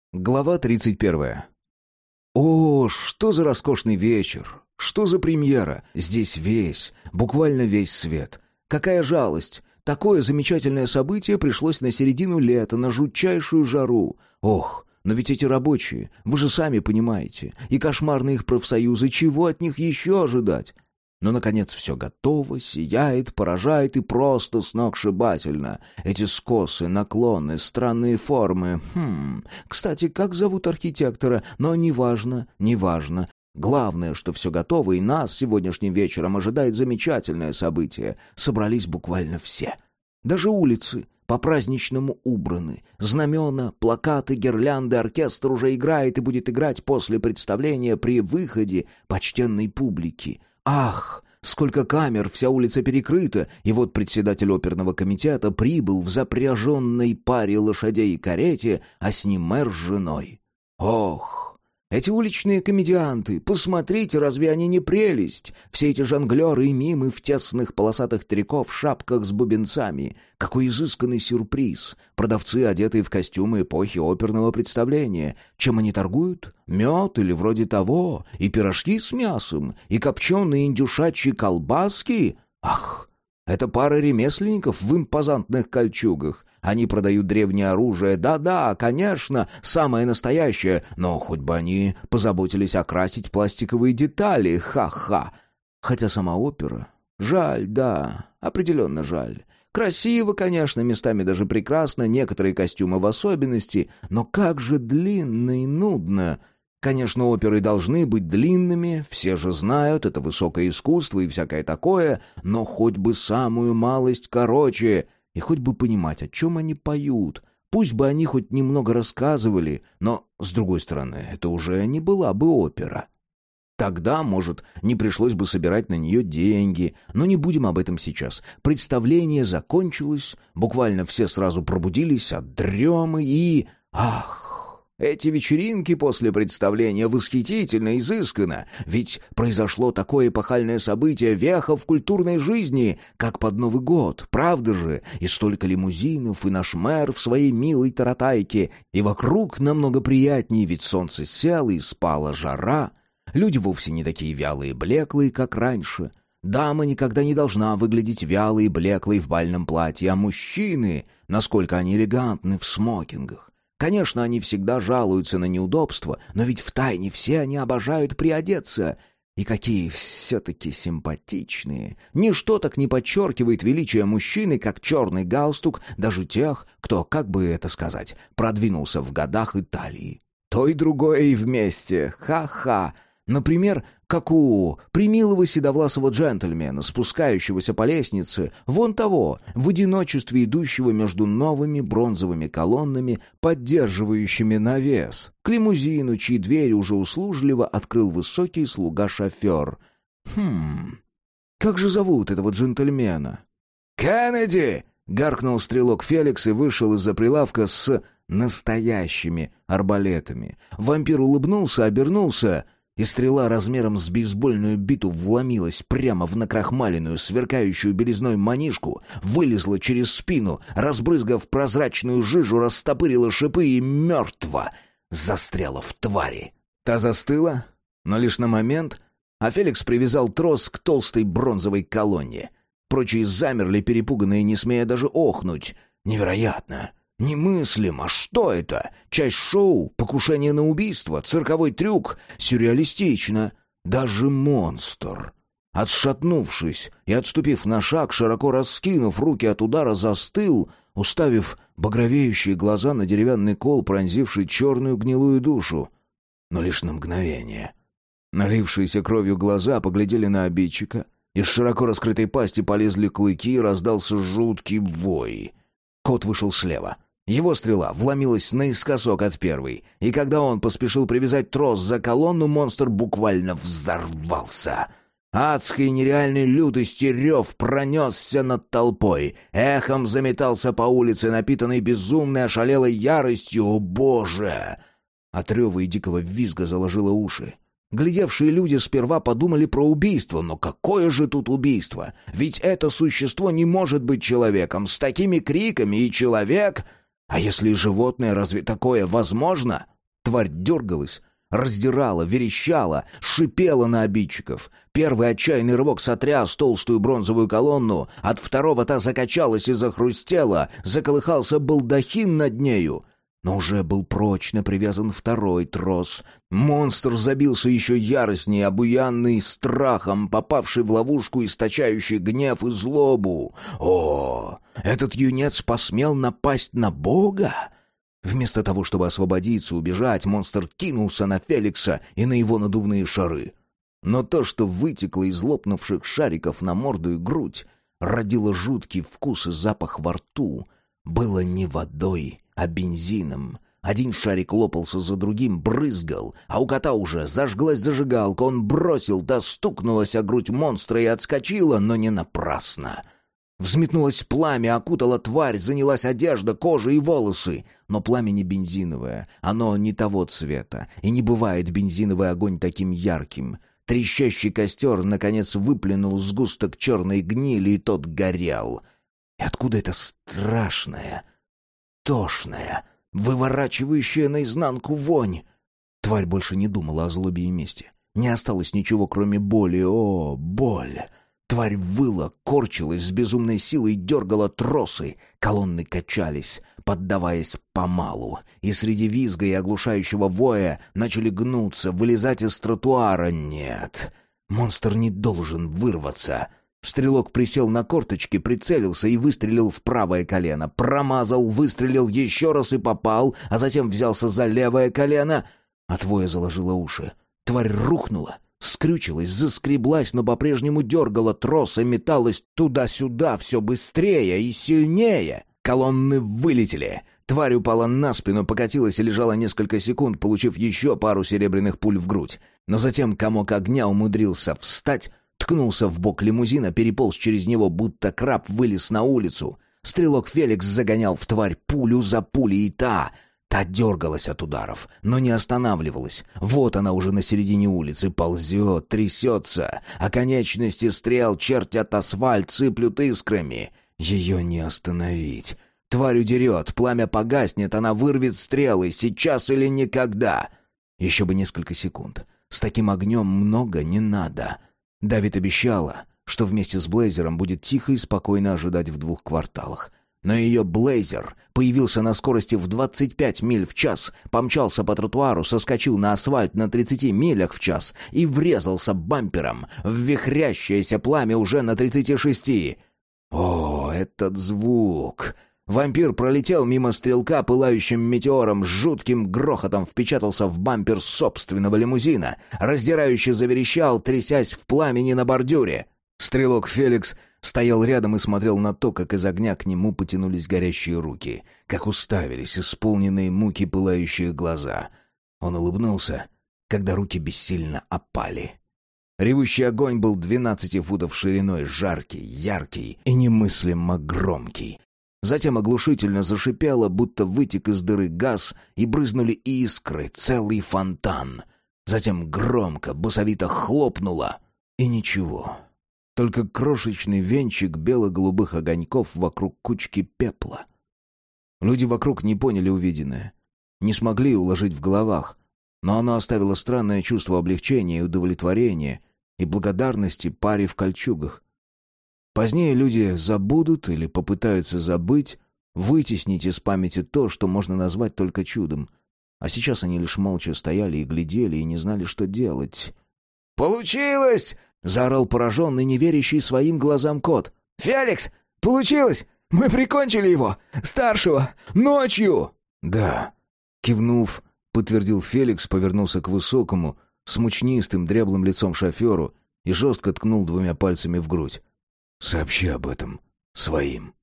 Глава 31. О, что за роскошный вечер! Что за премьера! Здесь весь, буквально весь свет. Какая жалость! Такое замечательное событие пришлось на середину лета, на жутчайшую жару. Ох, но ведь эти рабочие, вы же сами понимаете, и кошмарные их профсоюзы, чего от них еще ожидать? Но, наконец, все готово, сияет, поражает и просто сногсшибательно. Эти скосы, наклоны, странные формы. Кстати, как зовут архитектора? Но неважно. Главное, что все готово, и нас сегодняшним вечером ожидает замечательное событие. Собрались буквально все. Даже улицы по-праздничному убраны. Знамена, плакаты, гирлянды, оркестр уже играет и будет играть после представления при выходе почтенной публики. Ах, сколько камер, вся улица перекрыта, и вот председатель оперного комитета прибыл в запряженной паре лошадей и карете, а с ним мэр с женой. Ох, эти уличные комедианты, посмотрите, разве они не прелесть? Все эти жонглеры и мимы в тесных полосатых трико в шапках с бубенцами. Какой изысканный сюрприз! Продавцы, одетые в костюмы эпохи оперного представления. Чем они торгуют? Мед или вроде того? И пирожки с мясом? И копченые индюшачьи колбаски? Ах, это пара ремесленников в импозантных кольчугах. Они продают древнее оружие, да-да, конечно, самое настоящее, но хоть бы они позаботились окрасить пластиковые детали, ха-ха. Хотя сама опера... Жаль, да, определенно жаль. Красиво, конечно, местами даже прекрасно, некоторые костюмы в особенности, но как же длинно и нудно. Конечно, оперы должны быть длинными, все же знают, это высокое искусство и всякое такое, но хоть бы самую малость короче... И хоть бы понимать, о чем они поют. Пусть бы они хоть немного рассказывали, но, с другой стороны, это уже не была бы опера. Тогда, может, не пришлось бы собирать на нее деньги, но не будем об этом сейчас. Представление закончилось, буквально все сразу пробудились от дремы и... Ах! Эти вечеринки после представления восхитительно, изысканно, ведь произошло такое эпохальное событие, веха в культурной жизни, как под Новый год, правда же? И столько лимузинов, и наш мэр в своей милой таратайке, и вокруг намного приятнее, ведь солнце село и спала жара. Люди вовсе не такие вялые и блеклые, как раньше. Дама никогда не должна выглядеть вялой и блеклой в бальном платье, а мужчины, насколько они элегантны в смокингах. Конечно, они всегда жалуются на неудобства, но ведь втайне все они обожают приодеться. И какие все-таки симпатичные. Ничто так не подчеркивает величие мужчины, как черный галстук даже тех, кто, как бы это сказать, продвинулся в годах и талии. То и другое и вместе. Ха-ха. Например, как у примилого седовласого джентльмена, спускающегося по лестнице, вон того, в одиночестве идущего между новыми бронзовыми колоннами, поддерживающими навес, к лимузину, чьи двери уже услужливо открыл высокий слуга-шофер. Как же зовут этого джентльмена? «Кеннеди!» — гаркнул стрелок Феликс и вышел из-за прилавка с настоящими арбалетами. Вампир улыбнулся, обернулся... И стрела размером с бейсбольную биту вломилась прямо в накрахмаленную, сверкающую белизной манишку, вылезла через спину, разбрызгав прозрачную жижу, растопырила шипы и мертво застряла в твари. Та застыла, но лишь на момент, а Феликс привязал трос к толстой бронзовой колонне. Прочие замерли, перепуганные, не смея даже охнуть. Невероятно! Немыслимо! Что это? Часть шоу? Покушение на убийство? Цирковой трюк? Сюрреалистично! Даже монстр! Отшатнувшись и отступив на шаг, широко раскинув руки от удара, застыл, уставив багровеющие глаза на деревянный кол, пронзивший черную гнилую душу. Но лишь на мгновение. Налившиеся кровью глаза поглядели на обидчика. Из широко раскрытой пасти полезли клыки, и раздался жуткий вой. Кот вышел слева. Его стрела вломилась наискосок от первой, и когда он поспешил привязать трос за колонну, монстр буквально взорвался. Адской нереальной лютости рев пронесся над толпой, эхом заметался по улице, напитанной безумной ошалелой яростью. О, Боже! От рева и дикого визга заложило уши. Глядевшие люди сперва подумали про убийство, но какое же тут убийство? Ведь это существо не может быть человеком. С такими криками и человек... А если и животное, разве такое возможно? Тварь дергалась, раздирала, верещала, шипела на обидчиков. Первый отчаянный рывок сотряс толстую бронзовую колонну, от второго та закачалась и захрустела, заколыхался балдахин над нею. Но уже был прочно привязан второй трос. Монстр забился еще яростнее, обуянный страхом, попавший в ловушку, источающий гнев и злобу. О, этот юнец посмел напасть на Бога? Вместо того, чтобы освободиться, убежать, монстр кинулся на Феликса и на его надувные шары. Но то, что вытекло из лопнувших шариков на морду и грудь, родило жуткий вкус и запах во рту, было не водой, а бензином. Один шарик лопался за другим, брызгал, а у кота уже зажглась зажигалка. Он бросил, та стукнулась о грудь монстра и отскочила, но не напрасно. Взметнулось пламя, окутала тварь, занялась одежда, кожа и волосы. Но пламя не бензиновое, оно не того цвета, и не бывает бензиновый огонь таким ярким. Трещащий костер, наконец, выплюнул сгусток черной гнили, и тот горел. И откуда это страшное, тошное, выворачивающее наизнанку вонь? Тварь больше не думала о злобе и мести. Не осталось ничего, кроме боли. О, боль! Тварь выла, корчилась с безумной силой, дергала тросы. Колонны качались, поддаваясь помалу. И среди визга и оглушающего воя начали гнуться, вылезать из тротуара. Нет, монстр не должен вырваться. Стрелок присел на корточки, прицелился и выстрелил в правое колено. Промазал, выстрелил еще раз и попал, а затем взялся за левое колено. От воя заложило уши. Тварь рухнула. Скрючилась, заскреблась, но по-прежнему дергала трос и металась туда-сюда все быстрее и сильнее. Колонны вылетели. Тварь упала на спину, покатилась и лежала несколько секунд, получив еще пару серебряных пуль в грудь. Но затем комок огня умудрился встать, ткнулся в бок лимузина, переполз через него, будто краб вылез на улицу. Стрелок Феликс загонял в тварь пулю за пулей, и та дергалась от ударов, но не останавливалась. Вот она уже на середине улицы, ползет, трясется, а конечности стрел чертят асфальт, сыплют искрами. Ее не остановить. Тварь удерет, пламя погаснет, она вырвет стрелы, сейчас или никогда. Еще бы несколько секунд. С таким огнем много не надо. Давид обещала, что вместе с Блейзером будет тихо и спокойно ожидать в 2 кварталах. Но ее Блейзер появился на скорости в 25 миль в час, помчался по тротуару, соскочил на асфальт на 30 милях в час и врезался бампером в вихрящееся пламя уже на 36. О, этот звук! Вампир пролетел мимо стрелка пылающим метеором, с жутким грохотом впечатался в бампер собственного лимузина, раздирающе заверещал, трясясь в пламени на бордюре. Стрелок Феликс стоял рядом и смотрел на то, как из огня к нему потянулись горящие руки, как уставились исполненные муки пылающие глаза. Он улыбнулся, когда руки бессильно опали. Ревущий огонь был 12 футов шириной, жаркий, яркий и немыслимо громкий. Затем оглушительно зашипело, будто вытек из дыры газ, и брызнули искры, целый фонтан. Затем громко, басовито хлопнуло, и ничего. Только крошечный венчик бело-голубых огоньков вокруг кучки пепла. Люди вокруг не поняли увиденное, не смогли уложить в головах, но оно оставило странное чувство облегчения и удовлетворения и благодарности паре в кольчугах. Позднее люди забудут или попытаются забыть, вытеснить из памяти то, что можно назвать только чудом. А сейчас они лишь молча стояли и глядели, и не знали, что делать. «Получилось!» — заорал пораженный, не верящий своим глазам кот. «Феликс, получилось! Мы прикончили его! Старшего! Ночью!» «Да!» — кивнув, подтвердил Феликс, повернулся к высокому, с мучнистым дряблым лицом шоферу и жестко ткнул 2 пальцами в грудь. «Сообщи об этом своим».